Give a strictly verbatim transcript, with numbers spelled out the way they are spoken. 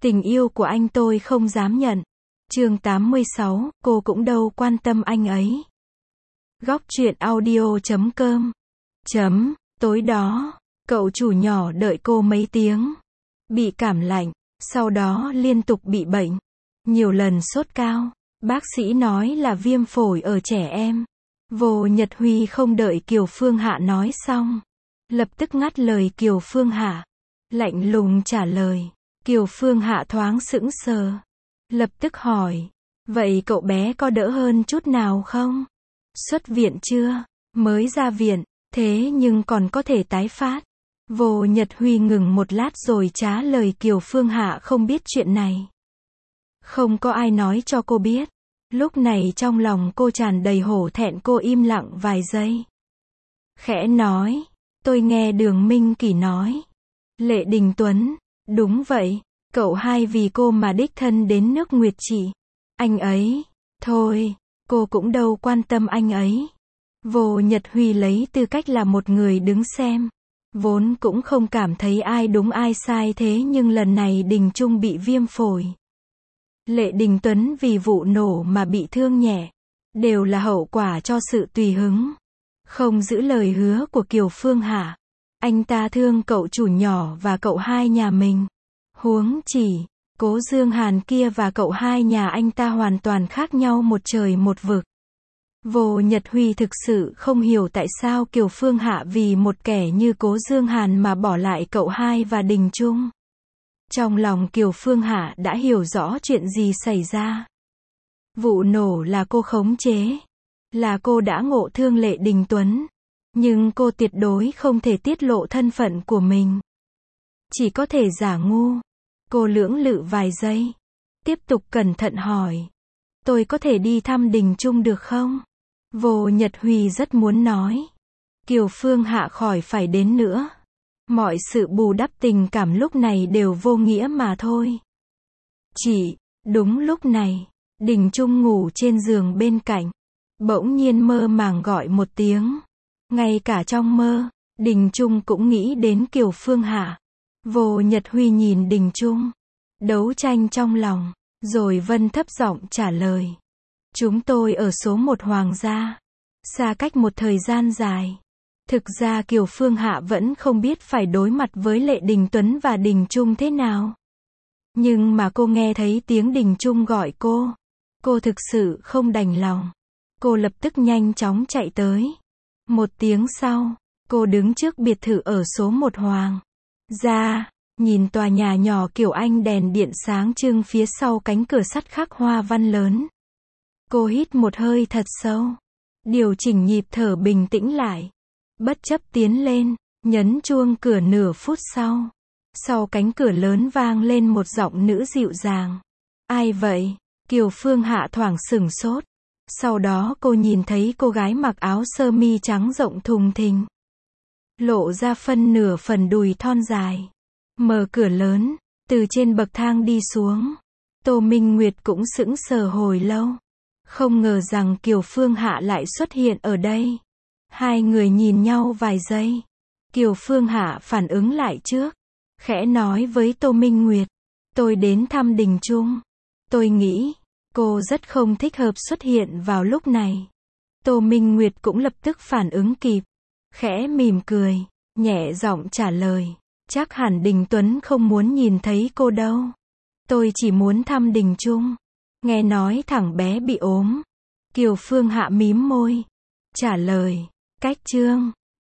Tình yêu của anh tôi không dám nhận. Chương tám mươi sáu, cô cũng đâu quan tâm anh ấy. Góc truyện audio chấm com. Chấm, tối đó, cậu chủ nhỏ đợi cô mấy tiếng. Bị cảm lạnh, sau đó liên tục bị bệnh. Nhiều lần sốt cao. Bác sĩ nói là viêm phổi ở trẻ em. Vô Nhật Huy không đợi Kiều Phương Hạ nói xong. Lập tức ngắt lời Kiều Phương Hạ. Lạnh lùng trả lời. Kiều Phương Hạ thoáng sững sờ. Lập tức hỏi. Vậy cậu bé có đỡ hơn chút nào không? Xuất viện chưa? Mới ra viện, thế nhưng còn có thể tái phát. Vô Nhật Huy ngừng một lát rồi trả lời Kiều Phương Hạ không biết chuyện này. Không có ai nói cho cô biết. Lúc này trong lòng cô tràn đầy hổ thẹn, cô im lặng vài giây. Khẽ nói. Tôi nghe Đường Minh Kỳ nói. Lệ Đình Tuấn. Đúng vậy. Cậu hai vì cô mà đích thân đến nước Nguyệt Trị. Anh ấy. Thôi. Cô cũng đâu quan tâm anh ấy. Vô Nhật Huy lấy tư cách là một người đứng xem. Vốn cũng không cảm thấy ai đúng ai sai, thế nhưng lần này Đình Trung bị viêm phổi. Lệ Đình Tuấn vì vụ nổ mà bị thương nhẹ. Đều là hậu quả cho sự tùy hứng. Không giữ lời hứa của Kiều Phương Hạ. Anh ta thương cậu chủ nhỏ và cậu hai nhà mình. Huống chỉ, Cố Dương Hàn kia và cậu hai nhà anh ta hoàn toàn khác nhau một trời một vực. Vô Nhật Huy thực sự không hiểu tại sao Kiều Phương Hạ vì một kẻ như Cố Dương Hàn mà bỏ lại cậu hai và Đình Trung. Trong lòng Kiều Phương Hạ đã hiểu rõ chuyện gì xảy ra. Vụ nổ là cô khống chế. Là cô đã ngộ thương Lệ Đình Tuấn. Nhưng cô tuyệt đối không thể tiết lộ thân phận của mình. Chỉ có thể giả ngu. Cô lưỡng lự vài giây. Tiếp tục cẩn thận hỏi. Tôi có thể đi thăm Đình Trung được không? Vô Nhật Huy rất muốn nói. Kiều Phương Hạ khỏi phải đến nữa. Mọi sự bù đắp tình cảm lúc này đều vô nghĩa mà thôi. Chỉ, đúng lúc này, Đình Trung ngủ trên giường bên cạnh. Bỗng nhiên mơ màng gọi một tiếng. Ngay cả trong mơ, Đình Trung cũng nghĩ đến Kiều Phương Hạ. Vô Nhật Huy nhìn Đình Trung. Đấu tranh trong lòng. Rồi vân thấp giọng trả lời. Chúng tôi ở số một Hoàng gia. Xa cách một thời gian dài. Thực ra Kiều Phương Hạ vẫn không biết phải đối mặt với Lệ Đình Tuấn và Đình Trung thế nào. Nhưng mà cô nghe thấy tiếng Đình Trung gọi cô. Cô thực sự không đành lòng. Cô lập tức nhanh chóng chạy tới. Một tiếng sau, cô đứng trước biệt thự ở số một Hoàng gia, nhìn tòa nhà nhỏ kiểu Anh đèn điện sáng trưng phía sau cánh cửa sắt khắc hoa văn lớn. Cô hít một hơi thật sâu, điều chỉnh nhịp thở bình tĩnh lại. Bất chấp tiến lên, nhấn chuông cửa nửa phút sau. Sau cánh cửa lớn vang lên một giọng nữ dịu dàng. Ai vậy? Kiều Phương Hạ thoảng sửng sốt. Sau đó cô nhìn thấy cô gái mặc áo sơ mi trắng rộng thùng thình. Lộ ra phân nửa phần đùi thon dài. Mở cửa lớn, từ trên bậc thang đi xuống. Tô Minh Nguyệt cũng sững sờ hồi lâu. Không ngờ rằng Kiều Phương Hạ lại xuất hiện ở đây. Hai người nhìn nhau vài giây. Kiều Phương Hạ phản ứng lại trước. Khẽ nói với Tô Minh Nguyệt. Tôi đến thăm Đình Trung. Tôi nghĩ, cô rất không thích hợp xuất hiện vào lúc này. Tô Minh Nguyệt cũng lập tức phản ứng kịp. Khẽ mỉm cười, nhẹ giọng trả lời. Chắc hẳn Đình Tuấn không muốn nhìn thấy cô đâu. Tôi chỉ muốn thăm Đình Trung. Nghe nói thằng bé bị ốm. Kiều Phương Hạ mím môi. Trả lời. Cách chương.